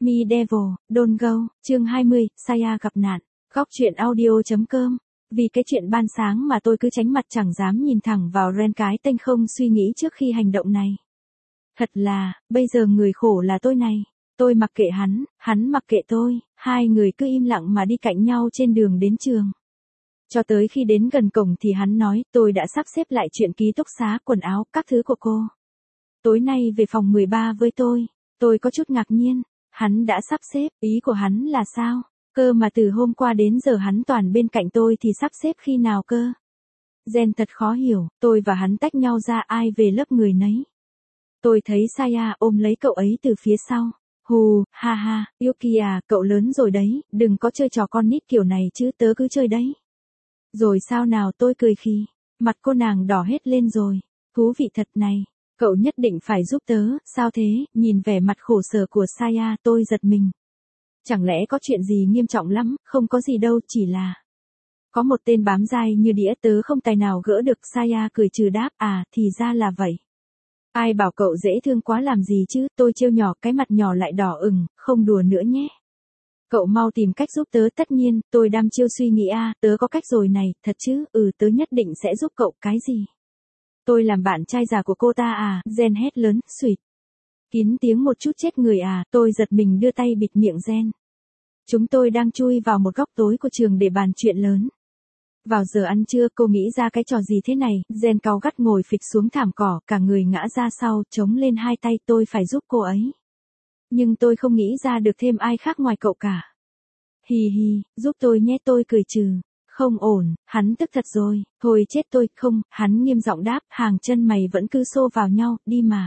Me Devil, Don't Go, chương 20, Saya gặp nạn. Góc truyện audio.com. Vì cái chuyện ban sáng mà tôi cứ tránh mặt chẳng dám nhìn thẳng vào Ren cái tênh không suy nghĩ trước khi hành động này. Thật là, bây giờ người khổ là tôi này. Tôi mặc kệ hắn mặc kệ tôi, hai người cứ im lặng mà đi cạnh nhau trên đường đến trường. Cho tới khi đến gần cổng thì hắn nói, tôi đã sắp xếp lại chuyện ký túc xá, quần áo, các thứ của cô. Tối nay về phòng 13 với tôi có chút ngạc nhiên, hắn đã sắp xếp, ý của hắn là sao? Cơ mà từ hôm qua đến giờ hắn toàn bên cạnh tôi thì sắp xếp khi nào cơ? Ren thật khó hiểu, tôi và hắn tách nhau ra ai về lớp người nấy. Tôi thấy Saya ôm lấy cậu ấy từ phía sau. Hù, ha ha, Yuki à, cậu lớn rồi đấy, đừng có chơi trò con nít kiểu này chứ, tớ cứ chơi đấy. Rồi sao nào, tôi cười khi, mặt cô nàng đỏ hết lên rồi, thú vị thật này, cậu nhất định phải giúp tớ, sao thế, nhìn vẻ mặt khổ sở của Saya tôi giật mình. Chẳng lẽ có chuyện gì nghiêm trọng lắm, không có gì đâu, chỉ là có một tên bám dai như đĩa, tớ không tài nào gỡ được. Saya cười trừ đáp, à, thì ra là vậy. Ai bảo cậu dễ thương quá làm gì chứ, tôi trêu nhỏ, cái mặt nhỏ lại đỏ ửng, không đùa nữa nhé. Cậu mau tìm cách giúp tớ, tất nhiên, tôi đăm chiêu suy nghĩ tớ có cách rồi này, thật chứ, tớ nhất định sẽ giúp cậu. Cái gì? Tôi làm bạn trai già của cô ta à, Ren hét lớn, suýt. Kín tiếng một chút, chết người à, tôi giật mình đưa tay bịt miệng Ren. Chúng tôi đang chui vào một góc tối của trường để bàn chuyện lớn. Vào giờ ăn trưa, cô nghĩ ra cái trò gì thế này? Ren cau gắt ngồi phịch xuống thảm cỏ, cả người ngã ra sau, chống lên hai tay, tôi phải giúp cô ấy. Nhưng tôi không nghĩ ra được thêm ai khác ngoài cậu cả. Hì hì, giúp tôi nhé, tôi cười trừ. Không ổn, hắn tức thật rồi, thôi chết tôi, không, hắn nghiêm giọng đáp, hàng chân mày vẫn cứ xô vào nhau, đi mà.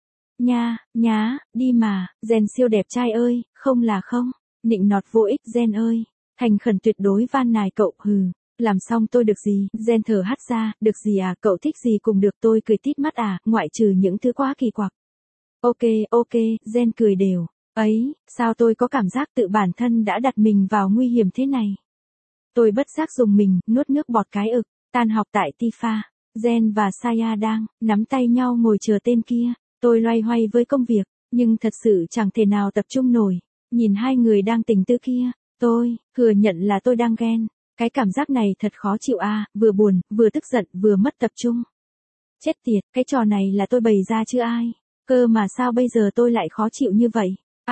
Nhá, đi mà, Ren siêu đẹp trai ơi, không là không, nịnh nọt vô ích Ren ơi, thành khẩn tuyệt đối van nài cậu, làm xong tôi được gì, Ren thở hắt ra, được gì à, cậu thích gì cùng được, tôi cười tít mắt à, ngoại trừ những thứ quá kỳ quặc. Ok, Ren cười đều, ấy, sao tôi có cảm giác tự bản thân đã đặt mình vào nguy hiểm thế này. Tôi bất giác dùng mình, nuốt nước bọt cái ực, tan học tại Tifa, Ren và Saya đang nắm tay nhau ngồi chờ tên kia. Tôi loay hoay với công việc, nhưng thật sự chẳng thể nào tập trung nổi. Nhìn hai người đang tình tứ kia, tôi thừa nhận là tôi đang ghen. Cái cảm giác này thật khó chịu vừa buồn, vừa tức giận, vừa mất tập trung. Chết tiệt, cái trò này là tôi bày ra chứ ai. Cơ mà sao bây giờ tôi lại khó chịu như vậy?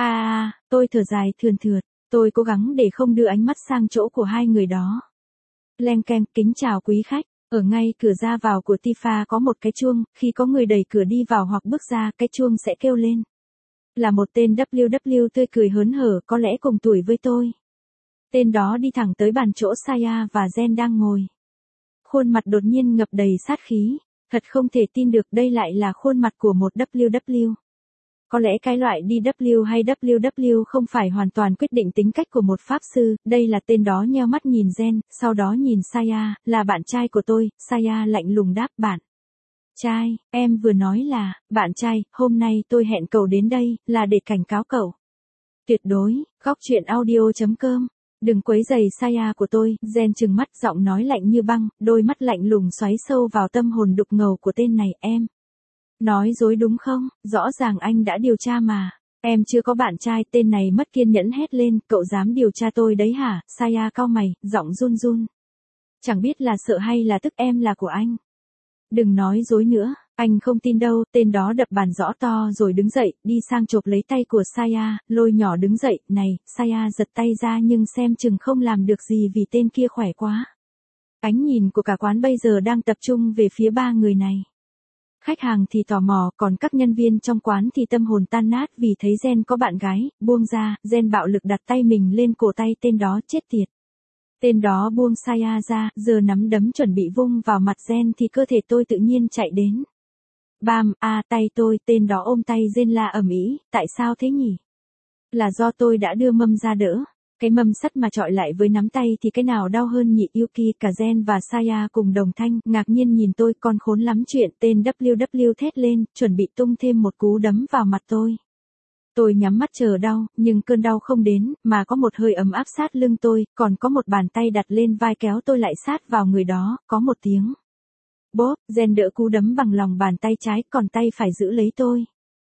Tôi thở dài thườn thượt, tôi cố gắng để không đưa ánh mắt sang chỗ của hai người đó. Leng keng, kính chào quý khách. Ở ngay cửa ra vào của Tifa có một cái chuông, khi có người đẩy cửa đi vào hoặc bước ra, cái chuông sẽ kêu lên. Là một tên WW tươi cười hớn hở, có lẽ cùng tuổi với tôi. Tên đó đi thẳng tới bàn chỗ Saya và Ren đang ngồi. Khuôn mặt đột nhiên ngập đầy sát khí, thật không thể tin được đây lại là khuôn mặt của một WW. Có lẽ cái loại DW hay WW không phải hoàn toàn quyết định tính cách của một pháp sư, đây là tên đó nheo mắt nhìn Ren, sau đó nhìn Saya, là bạn trai của tôi. Saya lạnh lùng đáp, bạn trai, em vừa nói là, bạn trai, hôm nay tôi hẹn cậu đến đây, là để cảnh cáo cậu. Tuyệt đối, góc truyện audio.com, đừng quấy rầy Saya của tôi. Ren trừng mắt, giọng nói lạnh như băng, đôi mắt lạnh lùng xoáy sâu vào tâm hồn đục ngầu của tên này. Em nói dối đúng không? Rõ ràng anh đã điều tra mà. Em chưa có bạn trai. Tên này mất kiên nhẫn hét lên, cậu dám điều tra tôi đấy hả? Saya cau mày, giọng run run. Chẳng biết là sợ hay là tức, em là của anh. Đừng nói dối nữa, anh không tin đâu. Tên đó đập bàn rõ to rồi đứng dậy, đi sang chộp lấy tay của Saya, lôi nhỏ đứng dậy. Này, Saya giật tay ra nhưng xem chừng không làm được gì vì tên kia khỏe quá. Ánh nhìn của cả quán bây giờ đang tập trung về phía ba người này. Khách hàng thì tò mò, còn các nhân viên trong quán thì tâm hồn tan nát vì thấy Ren có bạn gái. Buông ra, Ren bạo lực đặt tay mình lên cổ tay tên đó, chết tiệt. Tên đó buông Saya ra, giờ nắm đấm chuẩn bị vung vào mặt Ren thì cơ thể tôi tự nhiên chạy đến. Bam, tay tôi, tên đó ôm tay rên la ầm ĩ, tại sao thế nhỉ? Là do tôi đã đưa mâm ra đỡ. Cái mâm sắt mà chọi lại với nắm tay thì cái nào đau hơn nhỉ? Yuki, cả Ren và Saya cùng đồng thanh, ngạc nhiên nhìn tôi, con khốn lắm chuyện. Tên WW thét lên, chuẩn bị tung thêm một cú đấm vào mặt tôi. Tôi nhắm mắt chờ đau, nhưng cơn đau không đến, mà có một hơi ấm áp sát lưng tôi, còn có một bàn tay đặt lên vai kéo tôi lại sát vào người đó, có một tiếng. Bốp, Ren đỡ cú đấm bằng lòng bàn tay trái, còn tay phải giữ lấy tôi.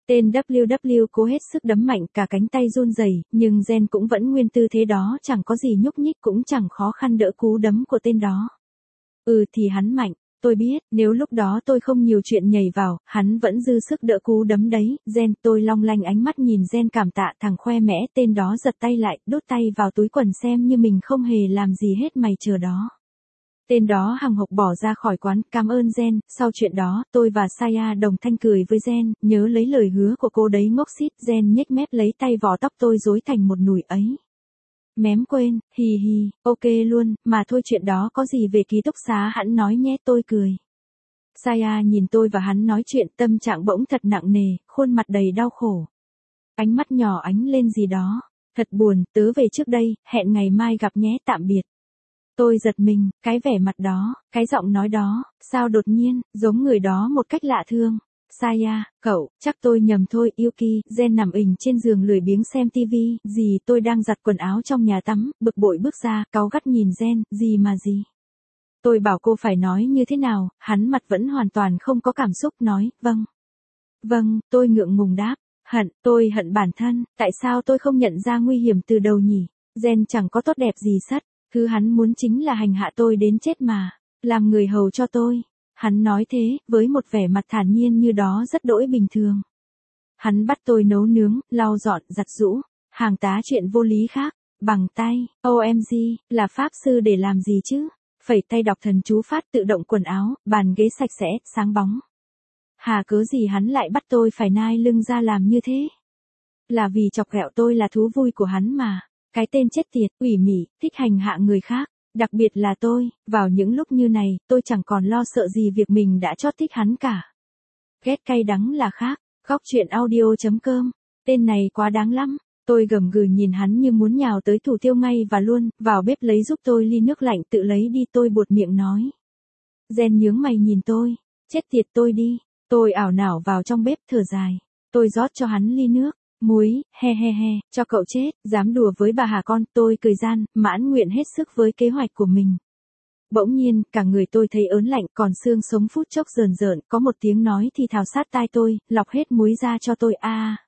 Tên WW cố hết sức đấm mạnh cả cánh tay run rẩy, nhưng Jen cũng vẫn nguyên tư thế đó, chẳng có gì nhúc nhích, cũng chẳng khó khăn đỡ cú đấm của tên đó. Thì hắn mạnh, tôi biết, nếu lúc đó tôi không nhiều chuyện nhảy vào, hắn vẫn dư sức đỡ cú đấm đấy. Jen, tôi long lanh ánh mắt nhìn Jen cảm tạ, thằng khoe mẽ tên đó giật tay lại, đút tay vào túi quần xem như mình không hề làm gì hết, mày chờ đó. Tên đó hằng hộc bỏ ra khỏi quán, cảm ơn Jen. Sau chuyện đó, tôi và Saya đồng thanh cười với Jen, nhớ lấy lời hứa của cô đấy ngốc xít. Jen nhếch mép lấy tay vò tóc tôi rối thành một nùi ấy. Mém quên, hì hì, ok luôn, mà thôi chuyện đó có gì về ký túc xá hẵng nói nhé, tôi cười. Saya nhìn tôi và hắn nói chuyện, tâm trạng bỗng thật nặng nề, khuôn mặt đầy đau khổ. Ánh mắt nhỏ ánh lên gì đó. Thật buồn, tớ về trước đây, hẹn ngày mai gặp nhé, tạm biệt. Tôi giật mình, cái vẻ mặt đó, cái giọng nói đó, sao đột nhiên, giống người đó một cách lạ thương. Saya, cậu, chắc tôi nhầm thôi. Yuki. Jen nằm ình trên giường lười biếng xem tivi. Dì tôi đang giặt quần áo trong nhà tắm, bực bội bước ra, cáu gắt nhìn Jen. Gì mà gì? Tôi bảo cô phải nói như thế nào, hắn mặt vẫn hoàn toàn không có cảm xúc, nói, vâng. Vâng, tôi ngượng ngùng đáp. Tôi hận bản thân, tại sao tôi không nhận ra nguy hiểm từ đầu nhỉ? Jen chẳng có tốt đẹp gì sất, thứ hắn muốn chính là hành hạ tôi đến chết mà, làm người hầu cho tôi. Hắn nói thế, với một vẻ mặt thản nhiên như đó rất đỗi bình thường. Hắn bắt tôi nấu nướng, lau dọn, giặt giũ, hàng tá chuyện vô lý khác, bằng tay. OMG, là pháp sư để làm gì chứ? Phẩy tay đọc thần chú phát, tự động quần áo, bàn ghế sạch sẽ, sáng bóng. Hà cớ gì hắn lại bắt tôi phải nai lưng ra làm như thế? Là vì chọc ghẹo tôi là thú vui của hắn mà. Cái tên chết tiệt, ủy mị, thích hành hạ người khác. Đặc biệt là tôi, vào những lúc như này, tôi chẳng còn lo sợ gì việc mình đã chót thích hắn cả. Ghét cay đắng là khác. Góc chuyện audio.com. Tên này quá đáng lắm. Tôi gầm gừ nhìn hắn như muốn nhào tới thủ tiêu ngay và luôn, vào bếp lấy giúp tôi ly nước lạnh, tự lấy đi. Tôi buột miệng nói. Jen nhướng mày nhìn tôi. Chết tiệt, tôi đi. Tôi ảo não vào trong bếp thở dài. Tôi rót cho hắn ly nước. Muối, he, cho cậu chết, dám đùa với bà hả con? Tôi cười gian, mãn nguyện hết sức với kế hoạch của mình. Bỗng nhiên, cả người tôi thấy ớn lạnh, còn xương sống phút chốc rờn rợn, có một tiếng nói thì thào sát tai tôi, lọc hết muối ra cho tôi.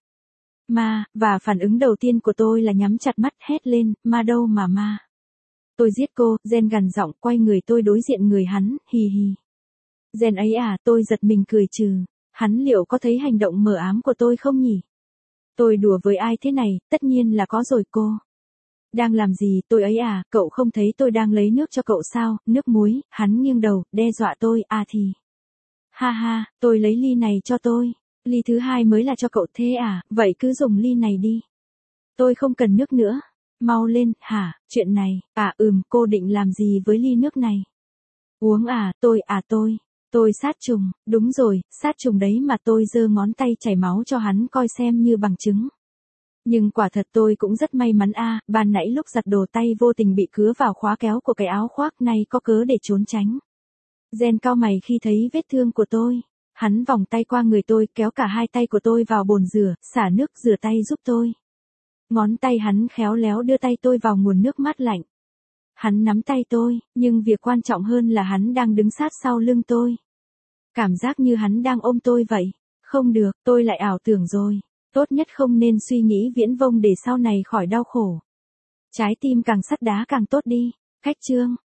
Ma, và phản ứng đầu tiên của tôi là nhắm chặt mắt, hét lên, ma đâu mà ma. Tôi giết cô. Jen gằn giọng, quay người tôi đối diện người hắn, hì hì. Jen ấy à? Tôi giật mình cười trừ. Hắn liệu có thấy hành động mờ ám của tôi không nhỉ? Tôi đùa với ai thế này? Tất nhiên là có rồi cô. Đang làm gì? Tôi ấy à? Cậu không thấy tôi đang lấy nước cho cậu sao? Nước muối. Hắn nghiêng đầu, đe dọa tôi. Thì. Ha ha, tôi lấy ly này cho tôi. Ly thứ hai mới là cho cậu thế à? Vậy cứ dùng ly này đi. Tôi không cần nước nữa. Mau lên, hả? Chuyện này. Cô định làm gì với ly nước này? Uống à? Tôi sát trùng. Đúng rồi, sát trùng đấy mà. Tôi giơ ngón tay chảy máu cho hắn coi xem như bằng chứng. Nhưng quả thật tôi cũng rất may mắn ban nãy lúc giặt đồ tay vô tình bị cứa vào khóa kéo của cái áo khoác này, có cớ để trốn tránh. Jen cau mày khi thấy vết thương của tôi. Hắn vòng tay qua người tôi, kéo cả hai tay của tôi vào bồn rửa, xả nước rửa tay giúp tôi. Ngón tay hắn khéo léo đưa tay tôi vào nguồn nước mát lạnh. Hắn nắm tay tôi, nhưng việc quan trọng hơn là hắn đang đứng sát sau lưng tôi. Cảm giác như hắn đang ôm tôi vậy. Không được, tôi lại ảo tưởng rồi. Tốt nhất không nên suy nghĩ viễn vông để sau này khỏi đau khổ. Trái tim càng sắt đá càng tốt đi. Cách chương.